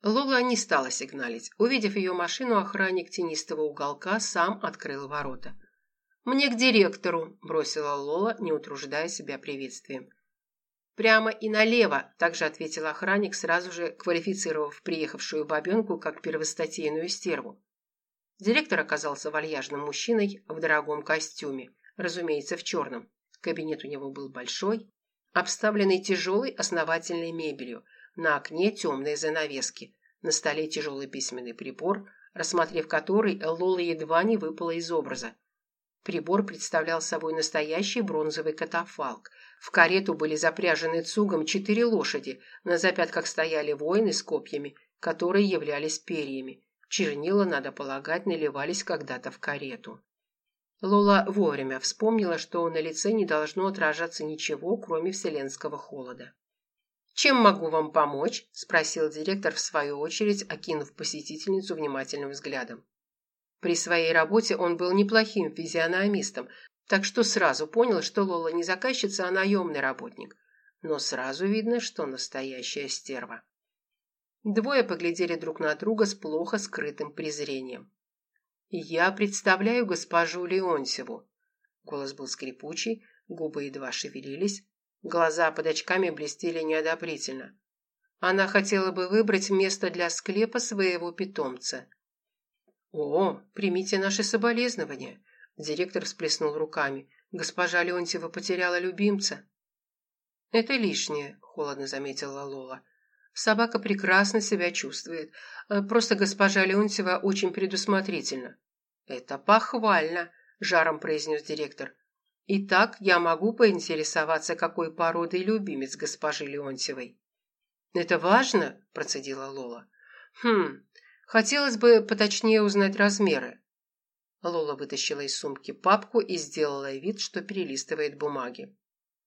Лола не стала сигналить. Увидев ее машину, охранник тенистого уголка сам открыл ворота. «Мне к директору», – бросила Лола, не утруждая себя приветствием. «Прямо и налево», – также ответил охранник, сразу же квалифицировав приехавшую бабенку как первостатейную стерву. Директор оказался вальяжным мужчиной в дорогом костюме, разумеется, в черном. Кабинет у него был большой, обставленный тяжелой основательной мебелью. На окне темные занавески, на столе тяжелый письменный прибор, рассмотрев который, Лола едва не выпала из образа. Прибор представлял собой настоящий бронзовый катафалк. В карету были запряжены цугом 4 лошади, на запятках стояли воины с копьями, которые являлись перьями. Чернила, надо полагать, наливались когда-то в карету. Лола вовремя вспомнила, что на лице не должно отражаться ничего, кроме вселенского холода. «Чем могу вам помочь?» – спросил директор в свою очередь, окинув посетительницу внимательным взглядом. При своей работе он был неплохим физиономистом, так что сразу понял, что Лола не заказчица, а наемный работник. Но сразу видно, что настоящая стерва. Двое поглядели друг на друга с плохо скрытым презрением. «Я представляю госпожу Леонтьеву». Голос был скрипучий, губы едва шевелились, глаза под очками блестели неодобрительно. Она хотела бы выбрать место для склепа своего питомца. «О, примите наши соболезнования!» Директор всплеснул руками. «Госпожа Леонтьева потеряла любимца». «Это лишнее», — холодно заметила Лола. «Собака прекрасно себя чувствует. Просто госпожа Леонтьева очень предусмотрительна». «Это похвально», — жаром произнес директор. «Итак, я могу поинтересоваться, какой породы любимец госпожи Леонтьевой?» «Это важно?» – процедила Лола. Хотелось бы поточнее узнать размеры». Лола вытащила из сумки папку и сделала вид, что перелистывает бумаги.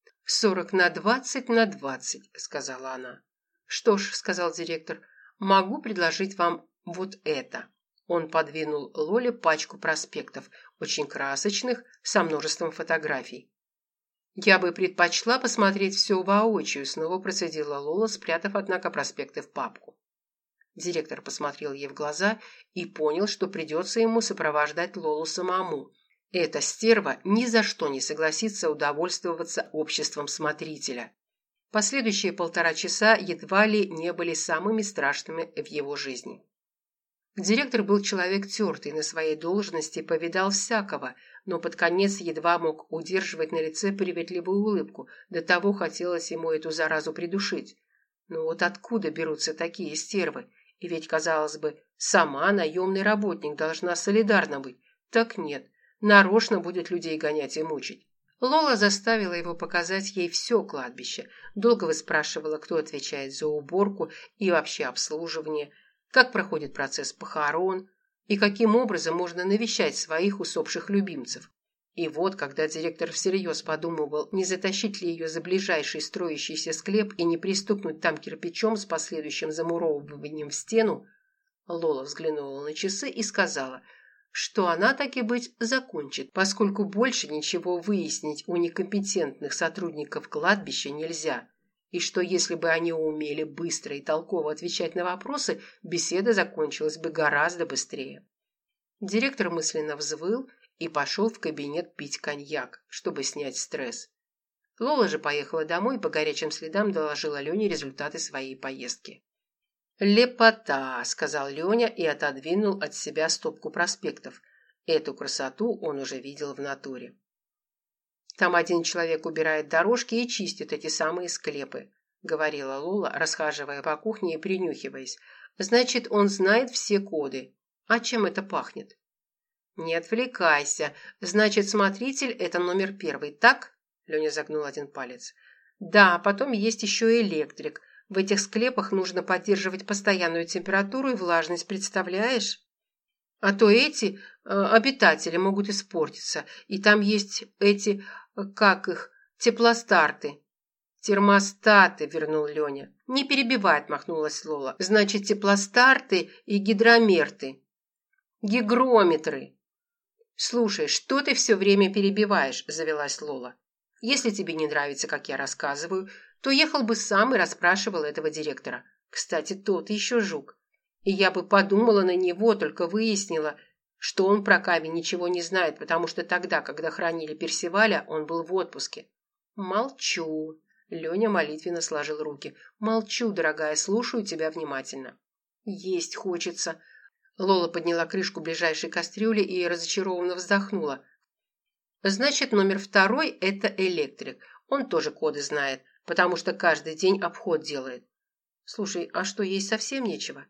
40 на 20 на 20, сказала она. «Что ж», – сказал директор, – «могу предложить вам вот это». Он подвинул Лоле пачку проспектов, очень красочных, со множеством фотографий. «Я бы предпочла посмотреть все воочию», – снова процедила Лола, спрятав, однако, проспекты в папку. Директор посмотрел ей в глаза и понял, что придется ему сопровождать Лолу самому. Эта стерва ни за что не согласится удовольствоваться обществом смотрителя. Последующие 1,5 часа едва ли не были самыми страшными в его жизни. Директор был человек тертый на своей должности, повидал всякого, но под конец едва мог удерживать на лице приветливую улыбку, до того хотелось ему эту заразу придушить. Но вот откуда берутся такие стервы? И ведь, казалось бы, сама наемный работник должна солидарна быть. Так нет, нарочно будет людей гонять и мучить. Лола заставила его показать ей все кладбище, долго выспрашивала, кто отвечает за уборку и вообще обслуживание, как проходит процесс похорон и каким образом можно навещать своих усопших любимцев. И вот, когда директор всерьез подумывал, не затащить ли ее за ближайший строящийся склеп и не пристукнуть там кирпичом с последующим замуровыванием в стену, Лола взглянула на часы и сказала, что она, так и быть, закончит, поскольку больше ничего выяснить у некомпетентных сотрудников кладбища нельзя, и что если бы они умели быстро и толково отвечать на вопросы, беседа закончилась бы гораздо быстрее. Директор мысленно взвыл и пошел в кабинет пить коньяк, чтобы снять стресс. Лола же поехала домой и по горячим следам доложила Лене результаты своей поездки. «Лепота», — сказал Леня и отодвинул от себя стопку проспектов. Эту красоту он уже видел в натуре. «Там один человек убирает дорожки и чистит эти самые склепы», — говорила Лола, расхаживая по кухне и принюхиваясь. «Значит, он знает все коды. А чем это пахнет?» «Не отвлекайся. Значит, смотритель – это номер 1, так?» Леня загнул один палец. «Да, потом есть еще электрик. В этих склепах нужно поддерживать постоянную температуру и влажность, представляешь? А то эти обитатели могут испортиться. И там есть эти, как их, теплостарты». «Термостаты», – вернул Леня. «Не перебивай», – отмахнулась Лола. «Значит, теплостарты и гидромерты». «Гигрометры». «Слушай, что ты все время перебиваешь?» – завелась Лола. «Если тебе не нравится, как я рассказываю, то ехал бы сам и расспрашивал этого директора. Кстати, тот еще жук. И я бы подумала на него, только выяснила, что он про камень ничего не знает, потому что тогда, когда хранили Персиваля, он был в отпуске. Молчу. Леня молитвенно сложил руки. Молчу, дорогая, слушаю тебя внимательно. Есть хочется. Лола подняла крышку ближайшей кастрюли и разочарованно вздохнула. Значит, номер 2 – это электрик. Он тоже коды знает, потому что каждый день обход делает. Слушай, а что, есть совсем нечего?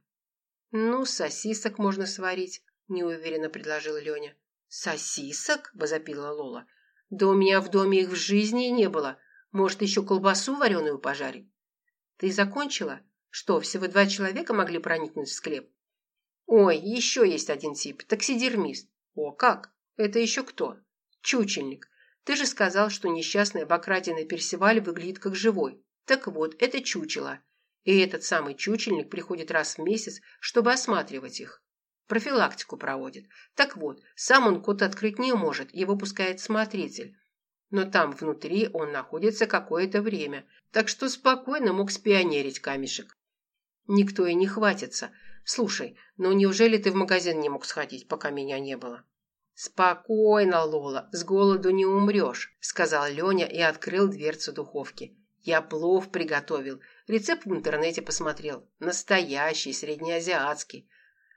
Ну, сосисок можно сварить, неуверенно предложил Леня. Сосисок? – возопила Лола. Да у меня в доме их в жизни не было. Может, еще колбасу вареную пожарить? Ты закончила? Что, всего 2 человека могли проникнуть в склеп? Ой, еще есть один тип – таксидермист. О, как? Это еще кто? Чучельник. Ты же сказал, что несчастный обокраденный Персиваль выглядит как живой. Так вот, это чучело. И этот самый чучельник приходит раз в месяц, чтобы осматривать их. Профилактику проводит. Так вот, сам он код открыть не может, его пускает смотритель. Но там внутри он находится какое-то время, так что спокойно мог спионерить камешек. Никто и не хватится. Слушай, ну неужели ты в магазин не мог сходить, пока меня не было? Спокойно, Лола, с голоду не умрешь, сказал Леня и открыл дверцу духовки. Я плов приготовил, рецепт в интернете посмотрел. Настоящий, среднеазиатский.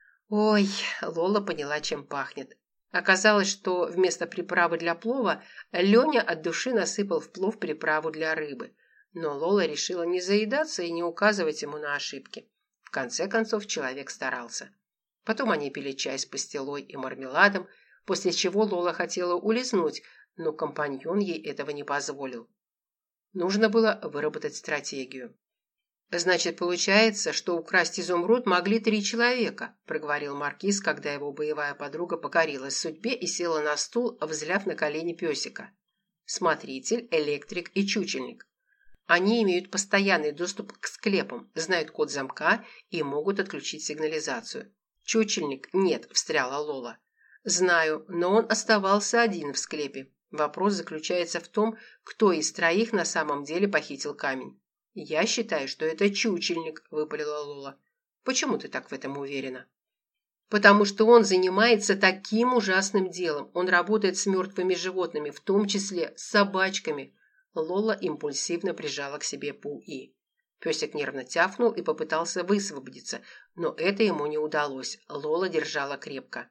Ой, Лола поняла, чем пахнет. Оказалось, что вместо приправы для плова Леня от души насыпал в плов приправу для рыбы. Но Лола решила не заедаться и не указывать ему на ошибки. В конце концов, человек старался. Потом они пили чай с пастилой и мармеладом, после чего Лола хотела улизнуть, но компаньон ей этого не позволил. Нужно было выработать стратегию. «Значит, получается, что украсть изумруд могли 3 человека», – проговорил Маркиз, когда его боевая подруга покорилась судьбе и села на стул, взляв на колени песика. «Смотритель, электрик и чучельник. Они имеют постоянный доступ к склепам, знают код замка и могут отключить сигнализацию. Чучельник нет», – встряла Лола. «Знаю, но он оставался один в склепе. Вопрос заключается в том, кто из 3 на самом деле похитил камень». «Я считаю, что это чучельник», – выпалила Лола. «Почему ты так в этом уверена?» «Потому что он занимается таким ужасным делом. Он работает с мертвыми животными, в том числе с собачками». Лола импульсивно прижала к себе Пу-И. Песик нервно тявкнул и попытался высвободиться, но это ему не удалось. Лола держала крепко.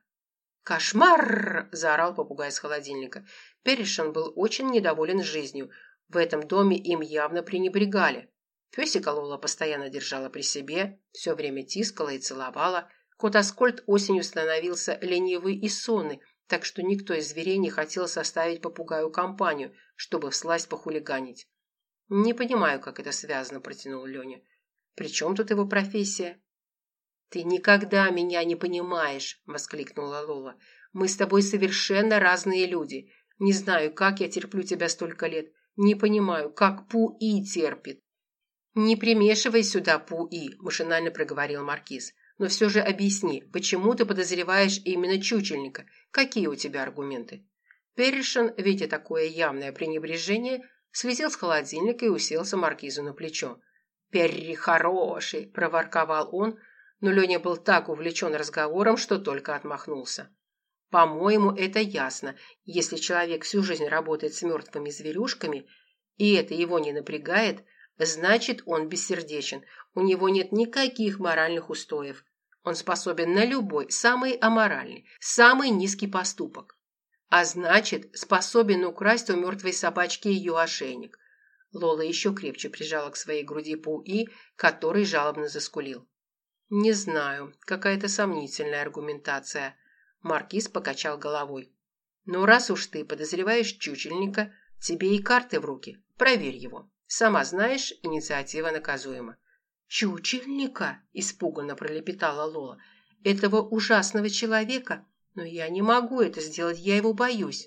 «Кошмар!» – заорал попугай с холодильника. Перришон был очень недоволен жизнью. В этом доме им явно пренебрегали. Песика Лола постоянно держала при себе, все время тискала и целовала. Кот Аскольд осенью становился ленивый и сонный, так что никто из зверей не хотел составить попугаю компанию, чтобы всласть похулиганить. «Не понимаю, как это связано», – протянул Леня. «При чем тут его профессия?» «Ты никогда меня не понимаешь», – воскликнула Лола. «Мы с тобой совершенно разные люди. Не знаю, как я терплю тебя столько лет. Не понимаю, как Пу-И терпит». «Не примешивай сюда Пу-И», – машинально проговорил Маркиз. «Но все же объясни, почему ты подозреваешь именно чучельника? Какие у тебя аргументы?» Перришон, видя такое явное пренебрежение, слетел с холодильника и уселся Маркизу на плечо. «Перри хороший!» – проворковал он, но Леня был так увлечен разговором, что только отмахнулся. «По-моему, это ясно. Если человек всю жизнь работает с мертвыми зверюшками, и это его не напрягает, значит, он бессердечен, у него нет никаких моральных устоев. Он способен на любой, самый аморальный, самый низкий поступок. А значит, способен украсть у мертвой собачки ее ошейник». Лола еще крепче прижала к своей груди Пу-И, который жалобно заскулил. «Не знаю, какая-то сомнительная аргументация». Маркиз покачал головой. «Но раз уж ты подозреваешь чучельника, тебе и карты в руки. Проверь его. Сама знаешь, инициатива наказуема». «Чучельника?» – испуганно пролепетала Лола. «Этого ужасного человека? Но я не могу это сделать, я его боюсь».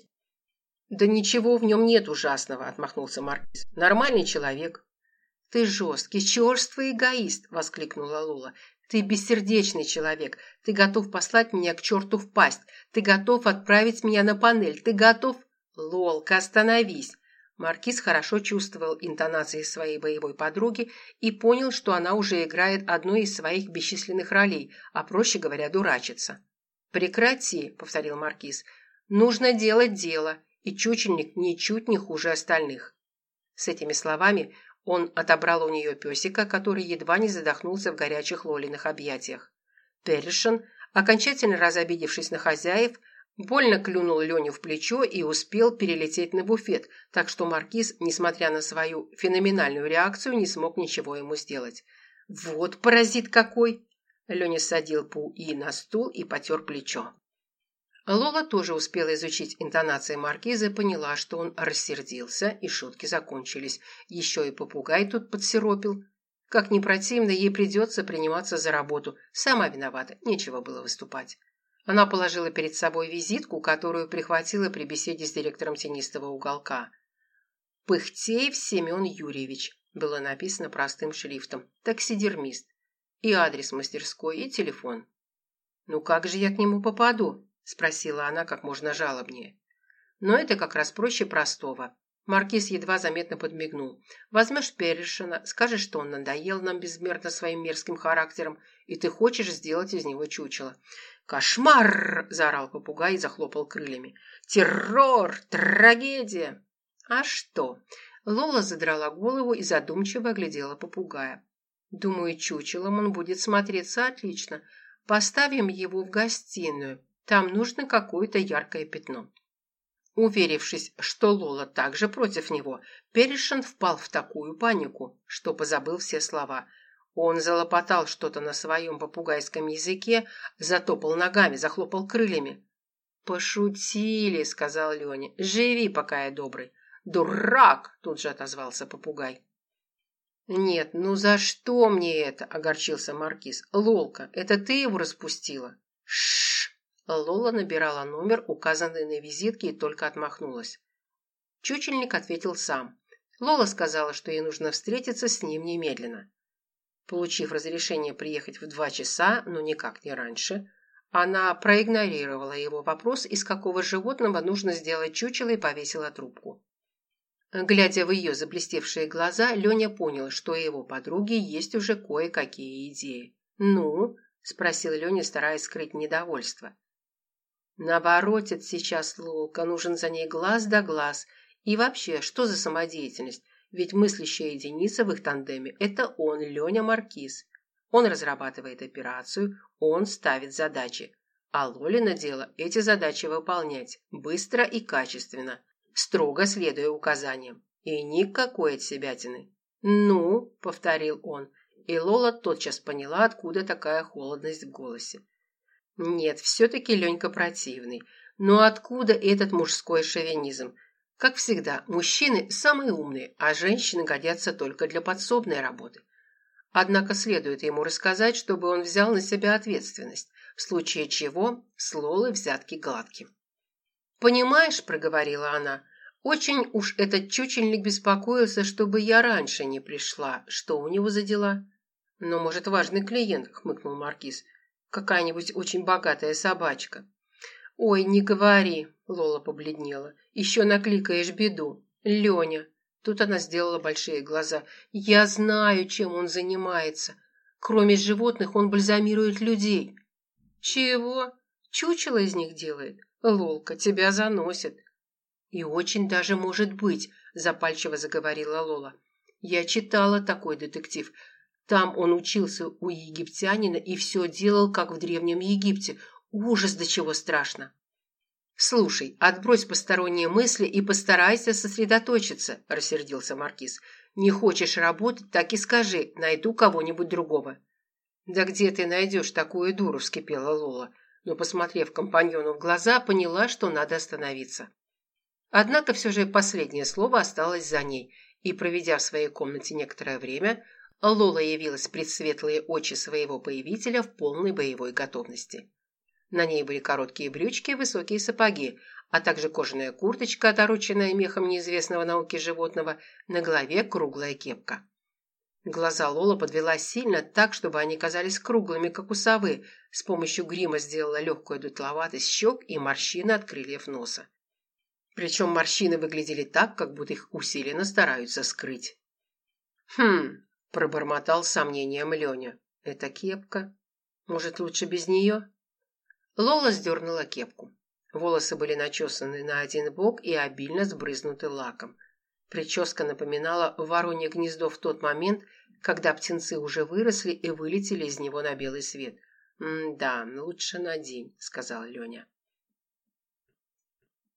«Да ничего в нем нет ужасного», – отмахнулся Маркиз. «Нормальный человек». «Ты жесткий, черствый эгоист!» – воскликнула Лола. «Ты бессердечный человек. Ты готов послать меня к черту в пасть. Ты готов отправить меня на панель. Ты готов...» «Лолка, остановись!» Маркиз хорошо чувствовал интонации своей боевой подруги и понял, что она уже играет одну из своих бесчисленных ролей, а проще говоря, дурачится. «Прекрати», — повторил Маркиз, — «нужно делать дело, и чучельник ничуть не хуже остальных». С этими словами он отобрал у нее песика, который едва не задохнулся в горячих Лолиных объятиях. Перришон, окончательно разобидевшись на хозяев, больно клюнул Леню в плечо и успел перелететь на буфет, так что Маркиз, несмотря на свою феноменальную реакцию, не смог ничего ему сделать. «Вот паразит какой!» Леня садил Пуи на стул и потер плечо. Лола тоже успела изучить интонации Маркиза и поняла, что он рассердился, и шутки закончились. Еще и попугай тут подсиропил. Как ни противно, ей придется приниматься за работу. Сама виновата, нечего было выступать. Она положила перед собой визитку, которую прихватила при беседе с директором тенистого уголка. «Пыхтеев Семен Юрьевич», было написано простым шрифтом, таксидермист. И адрес мастерской, и телефон. «Ну как же я к нему попаду?» – спросила она как можно жалобнее. Но это как раз проще простого. Маркиз едва заметно подмигнул. «Возьмешь Перришона, скажешь, что он надоел нам безмерно своим мерзким характером, и ты хочешь сделать из него чучело». «Кошмар!» – заорал попугай и захлопал крыльями. «Террор! Трагедия!» «А что?» Лола задрала голову и задумчиво оглядела попугая. «Думаю, чучелом он будет смотреться отлично. Поставим его в гостиную. Там нужно какое-то яркое пятно». Уверившись, что Лола также против него, Перришон впал в такую панику, что позабыл все слова. Он залопотал что-то на своем попугайском языке, затопал ногами, захлопал крыльями. «Пошутили», — сказал Леня. «Живи, пока я добрый». «Дурак!» — тут же отозвался попугай. «Нет, ну за что мне это?» — огорчился Маркиз. «Лолка, это ты его распустила?» «Шшш!» Лола набирала номер, указанный на визитке, и только отмахнулась. Чучельник ответил сам. Лола сказала, что ей нужно встретиться с ним немедленно. Получив разрешение приехать в 2 часа, но никак не раньше, она проигнорировала его вопрос, из какого животного нужно сделать чучело, и повесила трубку. Глядя в ее заблестевшие глаза, Леня понял, что у его подруги есть уже кое-какие идеи. «Ну?» – спросил Леня, стараясь скрыть недовольство. «Наворотит сейчас Лолка, нужен за ней глаз да глаз. И вообще, что за самодеятельность? Ведь мыслящая единица в их тандеме – это он, Леня Маркиз. Он разрабатывает операцию, он ставит задачи. А Лолина дело эти задачи выполнять быстро и качественно, строго следуя указаниям. И никакой отсебятины». «Ну?» – повторил он, и Лола тотчас поняла, откуда такая холодность в голосе. Нет, все-таки Ленька противный. Но откуда этот мужской шовинизм? Как всегда, мужчины самые умные, а женщины годятся только для подсобной работы. Однако следует ему рассказать, чтобы он взял на себя ответственность, в случае чего с Лолой взятки гладки. «Понимаешь, — проговорила она, — очень уж этот чучельник беспокоился, чтобы я раньше не пришла. Что у него за дела?» «Ну, может, важный клиент, — хмыкнул Маркиз. Какая-нибудь очень богатая собачка». «Ой, не говори», — Лола побледнела. «Еще накликаешь беду. Леня». Тут она сделала большие глаза. «Я знаю, чем он занимается. Кроме животных он бальзамирует людей». «Чего? Чучело из них делает? Лолка, тебя заносит». «И очень даже может быть», — запальчиво заговорила Лола. «Я читала такой детектив. Там он учился у египтянина и все делал, как в Древнем Египте. Ужас, до чего страшно». «Слушай, отбрось посторонние мысли и постарайся сосредоточиться», – рассердился Маркиз. «Не хочешь работать, так и скажи, найду кого-нибудь другого». «Да где ты найдешь такую дуру?» – вскипела Лола, но, посмотрев компаньону в глаза, поняла, что надо остановиться. Однако все же последнее слово осталось за ней, и, проведя в своей комнате некоторое время, Лола явилась пред светлые очи своего появителя в полной боевой готовности. На ней были короткие брючки и высокие сапоги, а также кожаная курточка, отороченная мехом неизвестного науки животного, на голове круглая кепка. Глаза Лола подвела сильно, так, чтобы они казались круглыми, как у совы, с помощью грима сделала легкую дутловатость щек и морщины от крыльев носа. Причем морщины выглядели так, как будто их усиленно стараются скрыть. Пробормотал с сомнением Леня. «Это кепка. Может, лучше без нее?» Лола сдернула кепку. Волосы были начесаны на один бок и обильно сбрызнуты лаком. Прическа напоминала воронье гнездо в тот момент, когда птенцы уже выросли и вылетели из него на белый свет. «Да, лучше надень», — сказал Леня.